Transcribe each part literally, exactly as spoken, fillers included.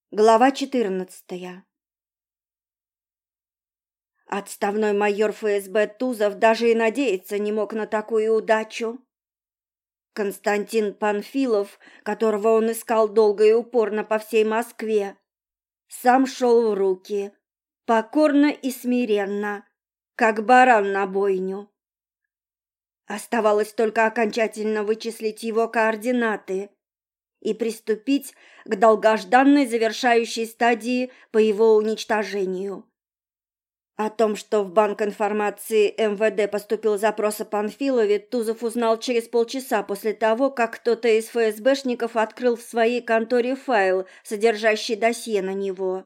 Глава четырнадцатая. Отставной майор ФСБ Тузов даже и надеяться не мог на такую удачу. Константин Панфилов, которого он искал долго и упорно по всей Москве, сам шел в руки, покорно и смиренно, как баран на бойню. Оставалось только окончательно вычислить его координаты и приступить к долгожданной завершающей стадии по его уничтожению. О том, что в банк информации эм вэ дэ поступил запрос о Панфилове, Тузов узнал через полчаса после того, как кто-то из эф эс бэшников открыл в своей конторе файл, содержащий досье на него.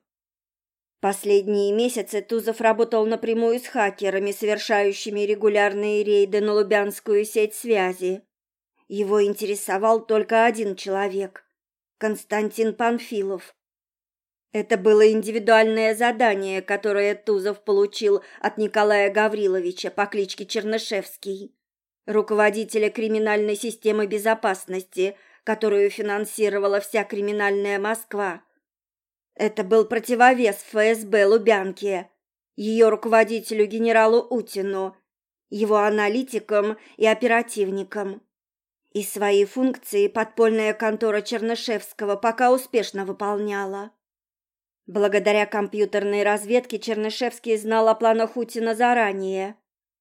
Последние месяцы Тузов работал напрямую с хакерами, совершающими регулярные рейды на лубянскую сеть связи. Его интересовал только один человек – Константин Панфилов. Это было индивидуальное задание, которое Тузов получил от Николая Гавриловича по кличке Чернышевский, руководителя криминальной системы безопасности, которую финансировала вся криминальная Москва. Это был противовес эф эс бэ Лубянке, ее руководителю генералу Утину, его аналитикам и оперативникам. И свои функции подпольная контора Чернышевского пока успешно выполняла. Благодаря компьютерной разведке Чернышевский знал о планах Утина заранее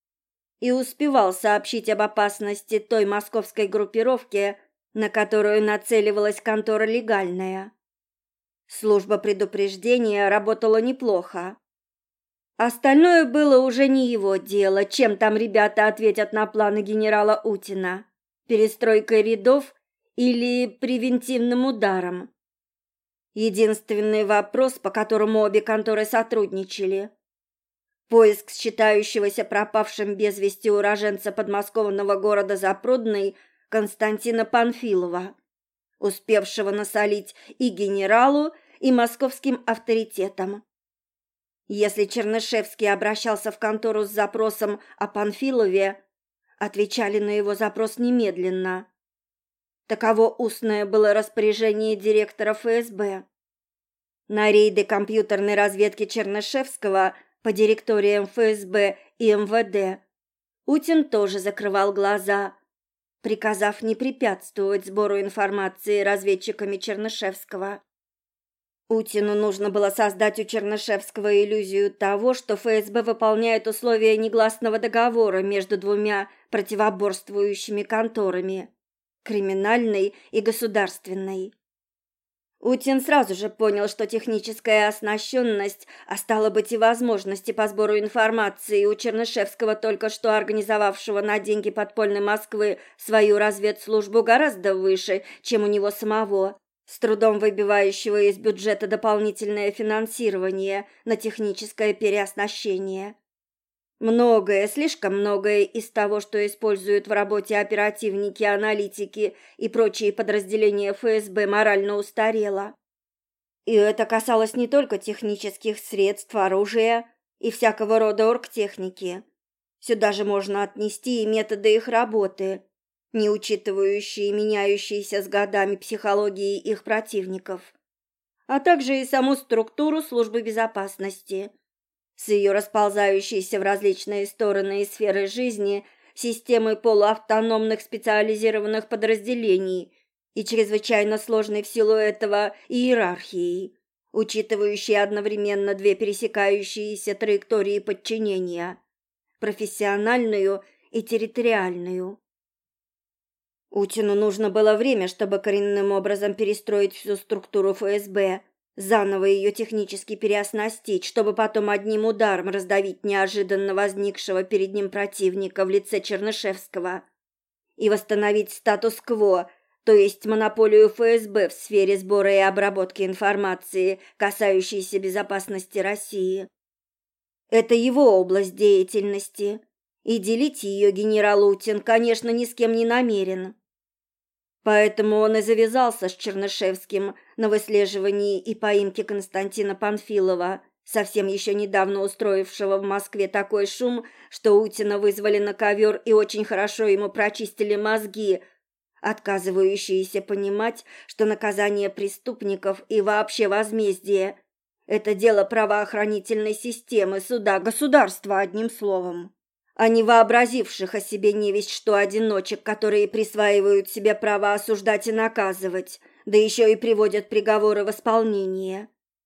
и успевал сообщить об опасности той московской группировки, на которую нацеливалась контора легальная. Служба предупреждения работала неплохо. Остальное было уже не его дело, чем там ребята ответят на планы генерала Утина, перестройкой рядов или превентивным ударом. Единственный вопрос, по которому обе конторы сотрудничали – поиск считающегося пропавшим без вести уроженца подмосковного города Запрудный Константина Панфилова, успевшего насолить и генералу, и московским авторитетам. Если Чернышевский обращался в контору с запросом о Панфилове, отвечали на его запрос немедленно. Таково устное было распоряжение директора эф эс бэ. На рейды компьютерной разведки Чернышевского по директориям эф эс бэ и эм вэ дэ Утин тоже закрывал глаза, приказав не препятствовать сбору информации разведчиками Чернышевского. Утину нужно было создать у Чернышевского иллюзию того, что эф эс бэ выполняет условия негласного договора между двумя противоборствующими конторами – криминальной и государственной. Утин сразу же понял, что техническая оснащенность, а стало быть и возможности по сбору информации у Чернышевского, только что организовавшего на деньги подпольной Москвы свою разведслужбу, гораздо выше, чем у него самого, с трудом выбивающего из бюджета дополнительное финансирование на техническое переоснащение. Многое, слишком многое из того, что используют в работе оперативники, аналитики и прочие подразделения эф эс бэ, морально устарело. И это касалось не только технических средств, оружия и всякого рода оргтехники. Сюда же можно отнести и методы их работы, не учитывающие меняющиеся с годами психологии их противников, а также и саму структуру службы безопасности, с ее расползающейся в различные стороны и сферы жизни системой полуавтономных специализированных подразделений и чрезвычайно сложной в силу этого иерархией, учитывающей одновременно две пересекающиеся траектории подчинения – профессиональную и территориальную. Утину нужно было время, чтобы коренным образом перестроить всю структуру эф эс бэ, заново ее технически переоснастить, чтобы потом одним ударом раздавить неожиданно возникшего перед ним противника в лице Чернышевского и восстановить статус-кво, то есть монополию эф эс бэ в сфере сбора и обработки информации, касающейся безопасности России. Это его область деятельности, и делить ее генерал Утин, конечно, ни с кем не намерен. Поэтому он и завязался с Чернышевским на выслеживании и поимке Константина Панфилова, совсем еще недавно устроившего в Москве такой шум, что Утина вызвали на ковер и очень хорошо ему прочистили мозги, отказывающиеся понимать, что наказание преступников и вообще возмездие – это дело правоохранительной системы, суда, государства, одним словом, а не вообразивших о себе невесть что одиночек, которые присваивают себе право осуждать и наказывать, да еще и приводят приговоры в исполнение.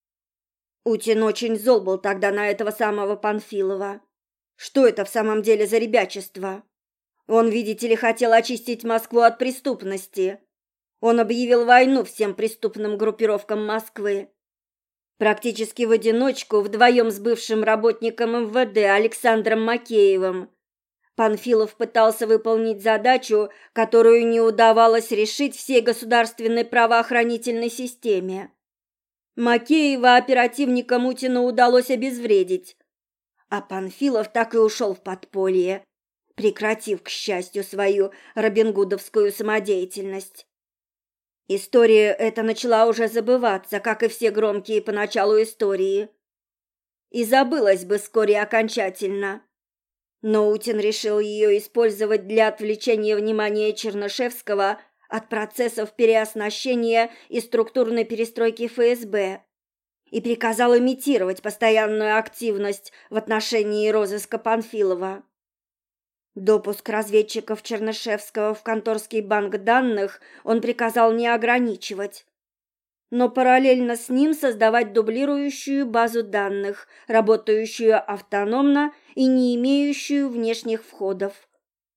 Утин очень зол был тогда на этого самого Панфилова. Что это в самом деле за ребячество? Он, видите ли, хотел очистить Москву от преступности. Он объявил войну всем преступным группировкам Москвы. Практически в одиночку, вдвоем с бывшим работником эм вэ дэ Александром Макеевым, Панфилов пытался выполнить задачу, которую не удавалось решить всей государственной правоохранительной системе. Макеева оперативника Мутина удалось обезвредить, а Панфилов так и ушел в подполье, прекратив, к счастью, свою робингудовскую самодеятельность. История эта начала уже забываться, как и все громкие поначалу истории, и забылась бы вскоре окончательно. Но Утин решил ее использовать для отвлечения внимания Чернышевского от процессов переоснащения и структурной перестройки эф эс бэ и приказал имитировать постоянную активность в отношении розыска Панфилова. Допуск разведчиков Чернышевского в конторский банк данных он приказал не ограничивать, но параллельно с ним создавать дублирующую базу данных, работающую автономно и не имеющую внешних входов.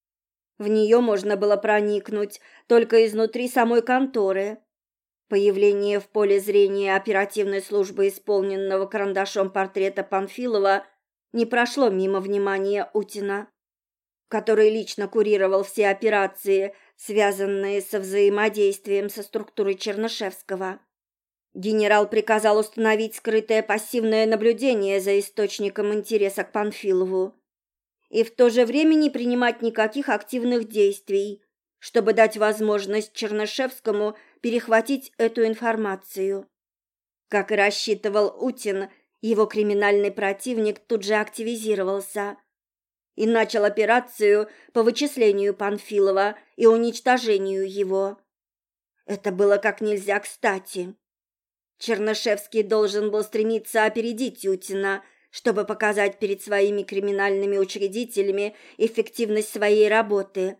В нее можно было проникнуть только изнутри самой конторы. Появление в поле зрения оперативной службы исполненного карандашом портрета Панфилова не прошло мимо внимания Утина, который лично курировал все операции, связанные со взаимодействием со структурой Чернышевского. Генерал приказал установить скрытое пассивное наблюдение за источником интереса к Панфилову и в то же время не принимать никаких активных действий, чтобы дать возможность Чернышевскому перехватить эту информацию. Как и рассчитывал Утин, его криминальный противник тут же активизировался и начал операцию по вычислению Панфилова и уничтожению его. Это было как нельзя кстати. Чернышевский должен был стремиться опередить Утина, чтобы показать перед своими криминальными учредителями эффективность своей работы.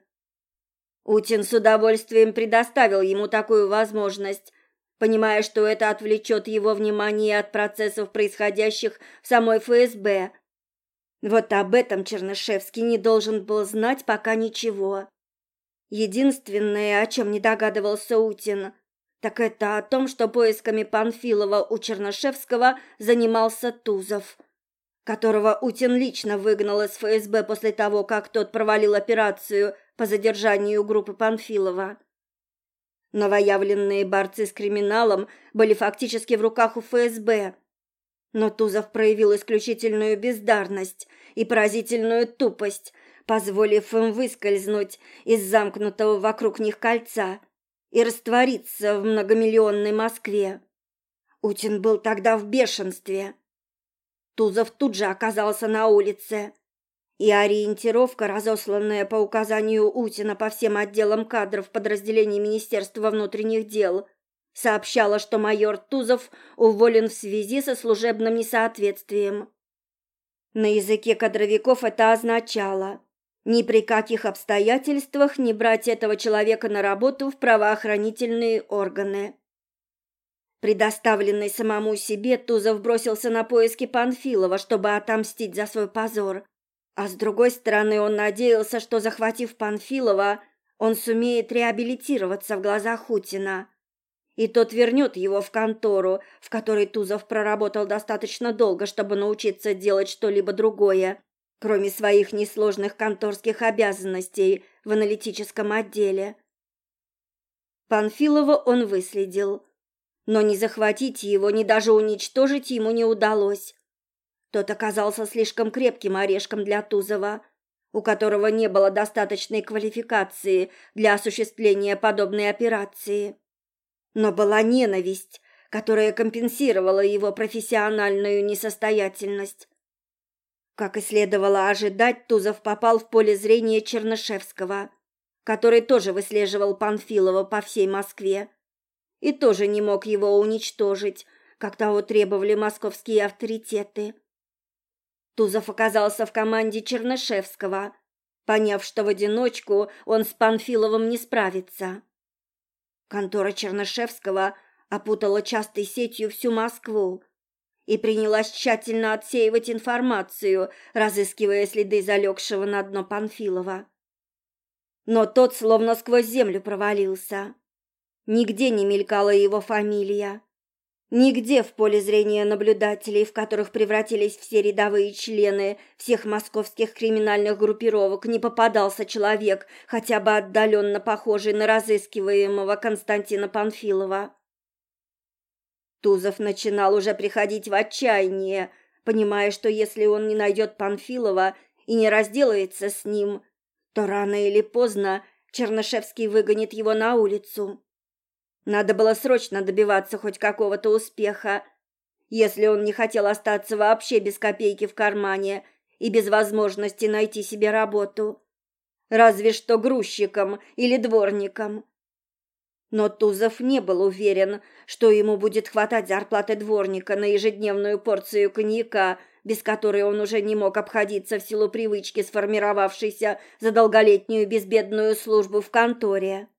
Утин с удовольствием предоставил ему такую возможность, понимая, что это отвлечет его внимание от процессов, происходящих в самой эф эс бэ. Вот об этом Чернышевский не должен был знать пока ничего. Единственное, о чем не догадывался Утин, так это о том, что поисками Панфилова у Чернышевского занимался Тузов, которого Утин лично выгнал из эф эс бэ после того, как тот провалил операцию по задержанию группы Панфилова. Новоявленные борцы с криминалом были фактически в руках у эф эс бэ, но Тузов проявил исключительную бездарность и поразительную тупость, позволив им выскользнуть из замкнутого вокруг них кольца и раствориться в многомиллионной Москве. Утин был тогда в бешенстве. Тузов тут же оказался на улице, и ориентировка, разосланная по указанию Утина по всем отделам кадров подразделений Министерства внутренних дел, сообщала, что майор Тузов уволен в связи со служебным несоответствием. На языке кадровиков это означало ни при каких обстоятельствах не брать этого человека на работу в правоохранительные органы. Предоставленный самому себе, Тузов бросился на поиски Панфилова, чтобы отомстить за свой позор. А с другой стороны, он надеялся, что, захватив Панфилова, он сумеет реабилитироваться в глазах Утина, и тот вернет его в контору, в которой Тузов проработал достаточно долго, чтобы научиться делать что-либо другое, кроме своих несложных конторских обязанностей в аналитическом отделе. Панфилова он выследил, но ни захватить его, ни даже уничтожить ему не удалось. Тот оказался слишком крепким орешком для Тузова, у которого не было достаточной квалификации для осуществления подобной операции. Но была ненависть, которая компенсировала его профессиональную несостоятельность. Как и следовало ожидать, Тузов попал в поле зрения Чернышевского, который тоже выслеживал Панфилова по всей Москве и тоже не мог его уничтожить, как того требовали московские авторитеты. Тузов оказался в команде Чернышевского, поняв, что в одиночку он с Панфиловым не справится. Контора Чернышевского опутала частой сетью всю Москву и принялась тщательно отсеивать информацию, разыскивая следы залегшего на дно Панфилова. Но тот словно сквозь землю провалился. Нигде не мелькала его фамилия. Нигде в поле зрения наблюдателей, в которых превратились все рядовые члены всех московских криминальных группировок, не попадался человек, хотя бы отдаленно похожий на разыскиваемого Константина Панфилова. Тузов начинал уже приходить в отчаяние, понимая, что если он не найдет Панфилова и не разделается с ним, то рано или поздно Чернышевский выгонит его на улицу. Надо было срочно добиваться хоть какого-то успеха, если он не хотел остаться вообще без копейки в кармане и без возможности найти себе работу, разве что грузчиком или дворником. Но Тузов не был уверен, что ему будет хватать зарплаты дворника на ежедневную порцию коньяка, без которой он уже не мог обходиться в силу привычки, сформировавшейся за долголетнюю безбедную службу в конторе.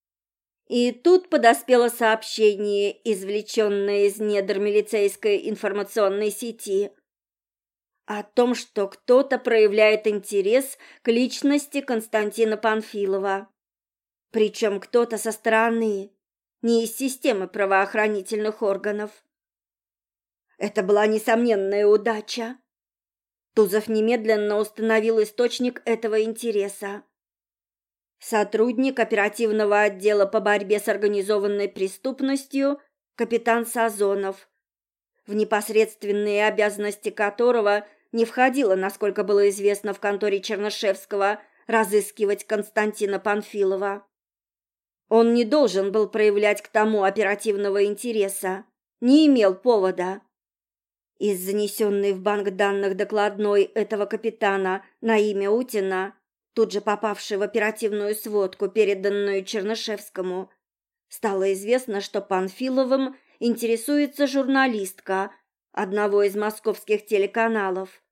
И тут подоспело сообщение, извлеченное из недр милицейской информационной сети, о том, что кто-то проявляет интерес к личности Константина Панфилова. Причем кто-то со стороны, не из системы правоохранительных органов. Это была несомненная удача. Тузов немедленно установил источник этого интереса. Сотрудник оперативного отдела по борьбе с организованной преступностью капитан Сазонов, в непосредственные обязанности которого не входило, насколько было известно в конторе Чернышевского, разыскивать Константина Панфилова. Он не должен был проявлять к тому оперативного интереса, не имел повода. Из занесенной в банк данных докладной этого капитана на имя Утина, тут же попавшей в оперативную сводку, переданную Чернышевскому, стало известно, что Панфиловым интересуется журналистка одного из московских телеканалов.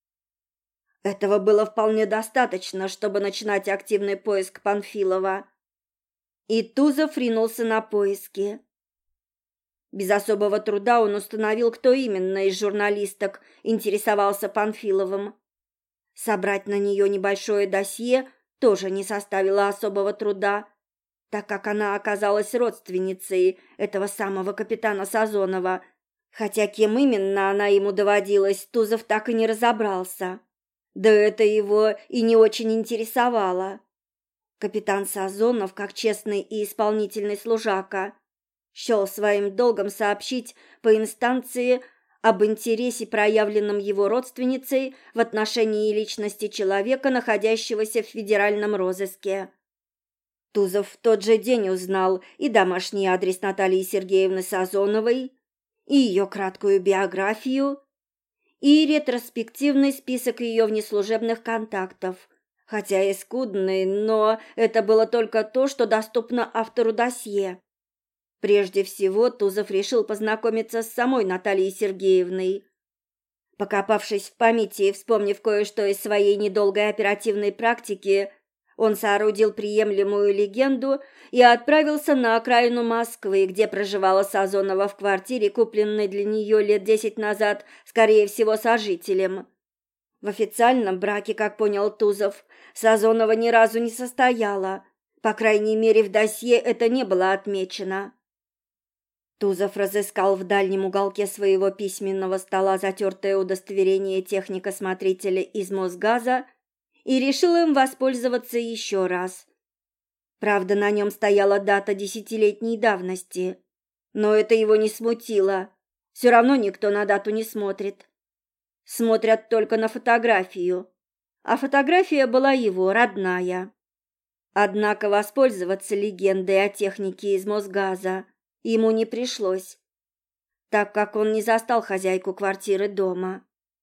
Этого было вполне достаточно, чтобы начинать активный поиск Панфилова. И Тузов ринулся на поиски. Без особого труда он установил, кто именно из журналисток интересовался Панфиловым. Собрать на нее небольшое досье тоже не составило особого труда, так как она оказалась родственницей этого самого капитана Сазонова, хотя кем именно она ему доводилась, Тузов так и не разобрался. Да это его и не очень интересовало. Капитан Сазонов, как честный и исполнительный служака, счел своим долгом сообщить по инстанции об интересе, проявленном его родственницей в отношении личности человека, находящегося в федеральном розыске. Тузов в тот же день узнал и домашний адрес Натальи Сергеевны Сазоновой, и ее краткую биографию, и ретроспективный список ее внеслужебных контактов, хотя и скудный, но это было только то, что доступно автору досье. Прежде всего, Тузов решил познакомиться с самой Натальей Сергеевной. Покопавшись в памяти и вспомнив кое-что из своей недолгой оперативной практики, он соорудил приемлемую легенду и отправился на окраину Москвы, где проживала Сазонова в квартире, купленной для нее лет десять назад, скорее всего, сожителем. В официальном браке, как понял Тузов, Сазонова ни разу не состояла, по крайней мере, в досье это не было отмечено. Тузов разыскал в дальнем уголке своего письменного стола затертое удостоверение техника-смотрителя из Мосгаза и решил им воспользоваться еще раз. Правда, на нем стояла дата десятилетней давности, но это его не смутило. Все равно никто на дату не смотрит. Смотрят только на фотографию, а фотография была его, родная. Однако воспользоваться легендой о технике из Мосгаза ему не пришлось, так как он не застал хозяйку квартиры дома.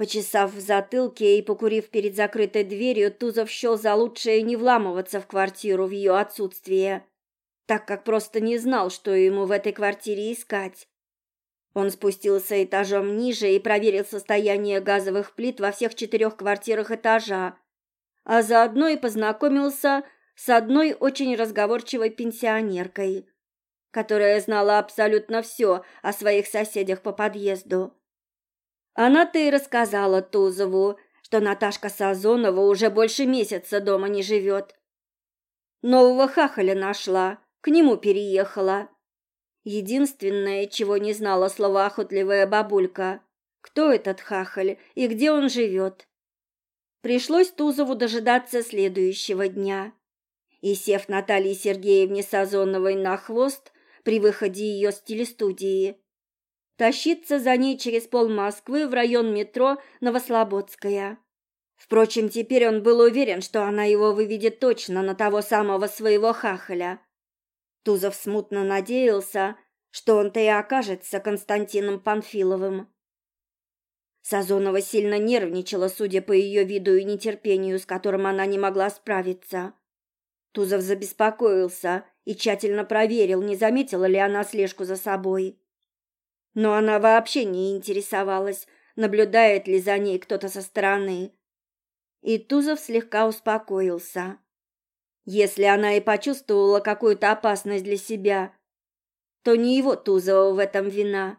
Почесав в затылке и покурив перед закрытой дверью, Тузов счел за лучшее не вламываться в квартиру в ее отсутствие, так как просто не знал, что ему в этой квартире искать. Он спустился этажом ниже и проверил состояние газовых плит во всех четырех квартирах этажа, а заодно и познакомился с одной очень разговорчивой пенсионеркой, которая знала абсолютно все о своих соседях по подъезду. Она-то и рассказала Тузову, что Наташка Сазонова уже больше месяца дома не живет. Нового хахаля нашла, к нему переехала. Единственное, чего не знала словоохотливая бабулька, кто этот хахаль и где он живет. Пришлось Тузову дожидаться следующего дня. И, сев Наталье Сергеевне Сазоновой на хвост при выходе ее с телестудии, тащиться за ней через пол Москвы в район метро Новослободская. Впрочем, теперь он был уверен, что она его выведет точно на того самого своего хахаля. Тузов смутно надеялся, что он-то и окажется Константином Панфиловым. Сазонова сильно нервничала, судя по ее виду и нетерпению, с которым она не могла справиться. Тузов забеспокоился и тщательно проверил, не заметила ли она слежку за собой. Но она вообще не интересовалась, наблюдает ли за ней кто-то со стороны. И Тузов слегка успокоился. Если она и почувствовала какую-то опасность для себя, то не его, Тузова, в этом вина.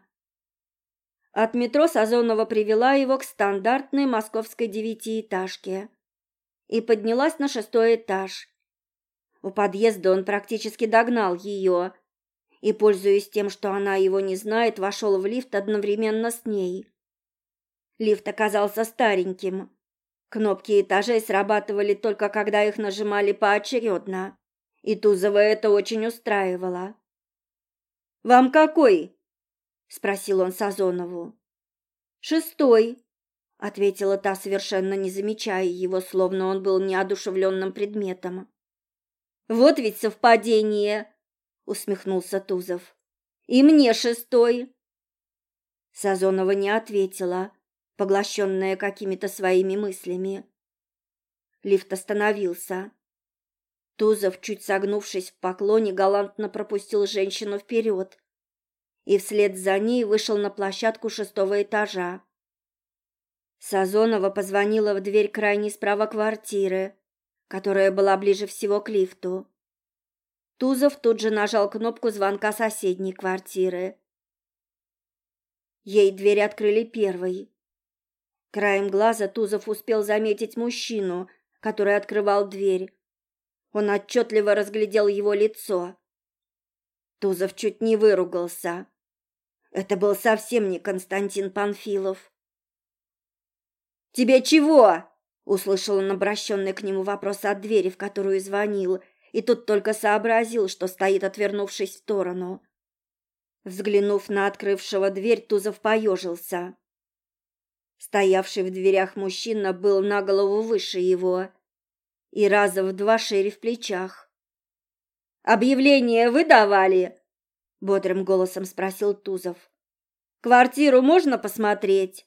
От метро Сазонова привела его к стандартной московской девятиэтажке и поднялась на шестой этаж. У подъезда он практически догнал ее и, пользуясь тем, что она его не знает, вошел в лифт одновременно с ней. Лифт оказался стареньким. Кнопки этажей срабатывали только когда их нажимали поочередно, и Тузова это очень устраивало. «Вам какой?» — спросил он Сазонову. «Шестой», — ответила та, совершенно не замечая его, словно он был неодушевленным предметом. «Вот ведь совпадение!» — усмехнулся Тузов. «И мне шестой!» Сазонова не ответила, поглощенная какими-то своими мыслями. Лифт остановился. Тузов, чуть согнувшись в поклоне, галантно пропустил женщину вперед и вслед за ней вышел на площадку шестого этажа. Сазонова позвонила в дверь крайней справа квартиры, которая была ближе всего к лифту. Тузов тут же нажал кнопку звонка соседней квартиры. Ей дверь открыли первой. Краем глаза Тузов успел заметить мужчину, который открывал дверь. Он отчетливо разглядел его лицо. Тузов чуть не выругался. Это был совсем не Константин Панфилов. «Тебе чего?» — услышал он обращенный к нему вопрос от двери, в которую звонил, и тут только сообразил, что стоит, отвернувшись в сторону. Взглянув на открывшего дверь, Тузов поежился. Стоявший в дверях мужчина был на голову выше его и раза в два шире в плечах. «Объявление вы давали?» — бодрым голосом спросил Тузов. «Квартиру можно посмотреть?»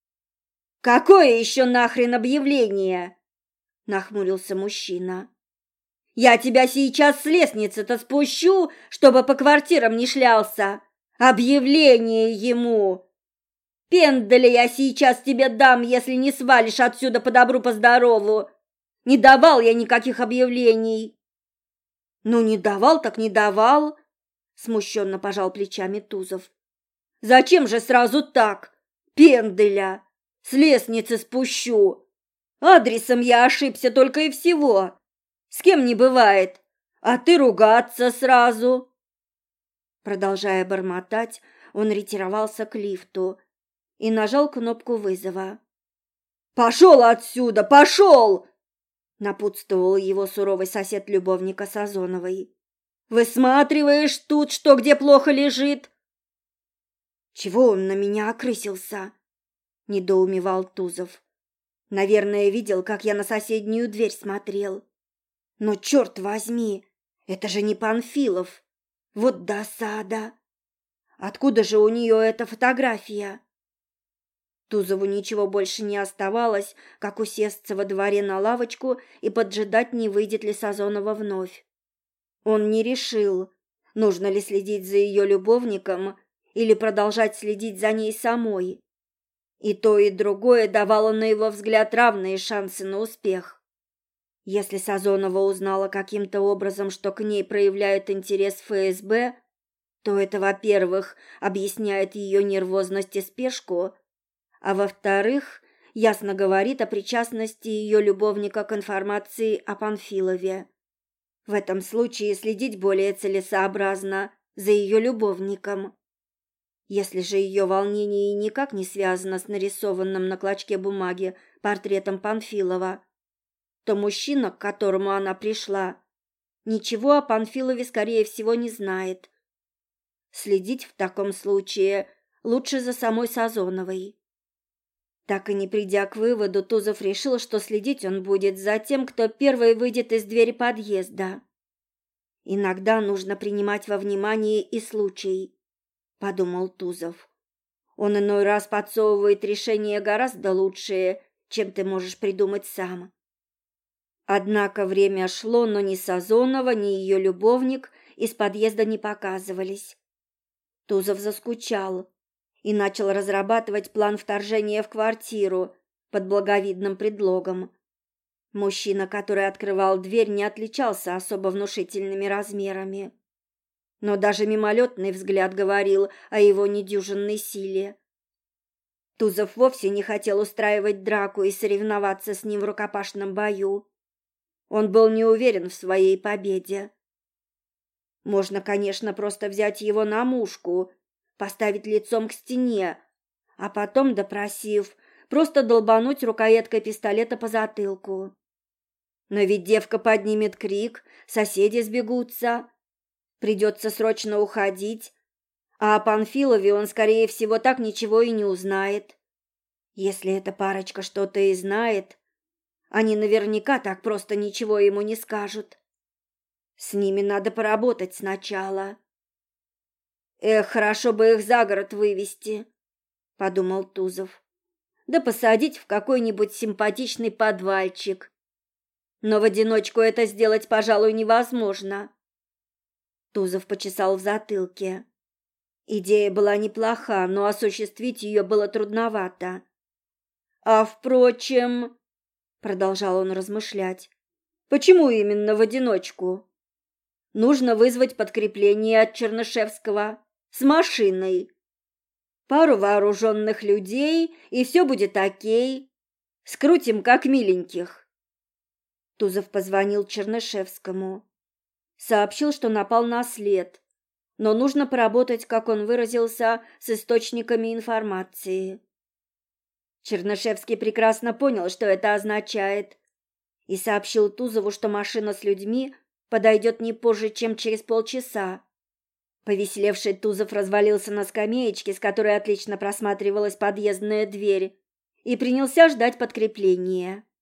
«Какое еще нахрен объявление?» — нахмурился мужчина. «Я тебя сейчас с лестницы-то спущу, чтобы по квартирам не шлялся. Объявление ему! Пендаля я сейчас тебе дам, если не свалишь отсюда по добру, по здорову. Не давал я никаких объявлений». «Ну, не давал, так не давал», — смущенно пожал плечами Тузов. «Зачем же сразу так? Пендаля! С лестницы спущу. Адресом я ошибся только и всего. С кем не бывает, а ты ругаться сразу». Продолжая бормотать, он ретировался к лифту и нажал кнопку вызова. «Пошел отсюда, пошел!» — напутствовал его суровый сосед любовника Сазоновой. «Высматриваешь тут, что где плохо лежит?» «Чего он на меня окрысился?» — недоумевал Тузов. «Наверное, видел, как я на соседнюю дверь смотрел. Но, черт возьми, это же не Панфилов. Вот досада! Откуда же у нее эта фотография?» Тузову ничего больше не оставалось, как усесться во дворе на лавочку и поджидать, не выйдет ли Сазонова вновь. Он не решил, нужно ли следить за ее любовником или продолжать следить за ней самой. И то, и другое давало, на его взгляд, равные шансы на успех. Если Сазонова узнала каким-то образом, что к ней проявляет интерес ФСБ, то это, во-первых, объясняет ее нервозность и спешку, а во-вторых, ясно говорит о причастности ее любовника к информации о Панфилове. В этом случае следить более целесообразно за ее любовником. Если же ее волнение никак не связано с нарисованным на клочке бумаги портретом Панфилова, то мужчина, к которому она пришла, ничего о Панфилове, скорее всего, не знает. Следить в таком случае лучше за самой Сазоновой. Так и не придя к выводу, Тузов решил, что следить он будет за тем, кто первый выйдет из двери подъезда. «Иногда нужно принимать во внимание и случай», — подумал Тузов. «Он иной раз подсовывает решения гораздо лучшие, чем ты можешь придумать сам». Однако время шло, но ни Сазонова, ни ее любовник из подъезда не показывались. Тузов заскучал и начал разрабатывать план вторжения в квартиру под благовидным предлогом. Мужчина, который открывал дверь, не отличался особо внушительными размерами. Но даже мимолетный взгляд говорил о его недюжинной силе. Тузов вовсе не хотел устраивать драку и соревноваться с ним в рукопашном бою. Он был не уверен в своей победе. Можно, конечно, просто взять его на мушку, поставить лицом к стене, а потом, допросив, просто долбануть рукояткой пистолета по затылку. Но ведь девка поднимет крик, соседи сбегутся, придется срочно уходить, а о Панфилове он, скорее всего, так ничего и не узнает. Если эта парочка что-то и знает, они наверняка так просто ничего ему не скажут. С ними надо поработать сначала. Эх, хорошо бы их за город вывести, подумал Тузов. Да посадить в какой-нибудь симпатичный подвальчик. Но в одиночку это сделать, пожалуй, невозможно. Тузов почесал в затылке. Идея была неплоха, но осуществить ее было трудновато. А впрочем, продолжал он размышлять, почему именно в одиночку? Нужно вызвать подкрепление от Чернышевского с машиной. Пару вооруженных людей, и все будет окей. Скрутим, как миленьких. Тузов позвонил Чернышевскому. Сообщил, что напал на след, но нужно поработать, как он выразился, с источниками информации. Чернышевский прекрасно понял, что это означает, и сообщил Тузову, что машина с людьми подойдет не позже, чем через полчаса. Повеселевший Тузов развалился на скамеечке, с которой отлично просматривалась подъездная дверь, и принялся ждать подкрепления.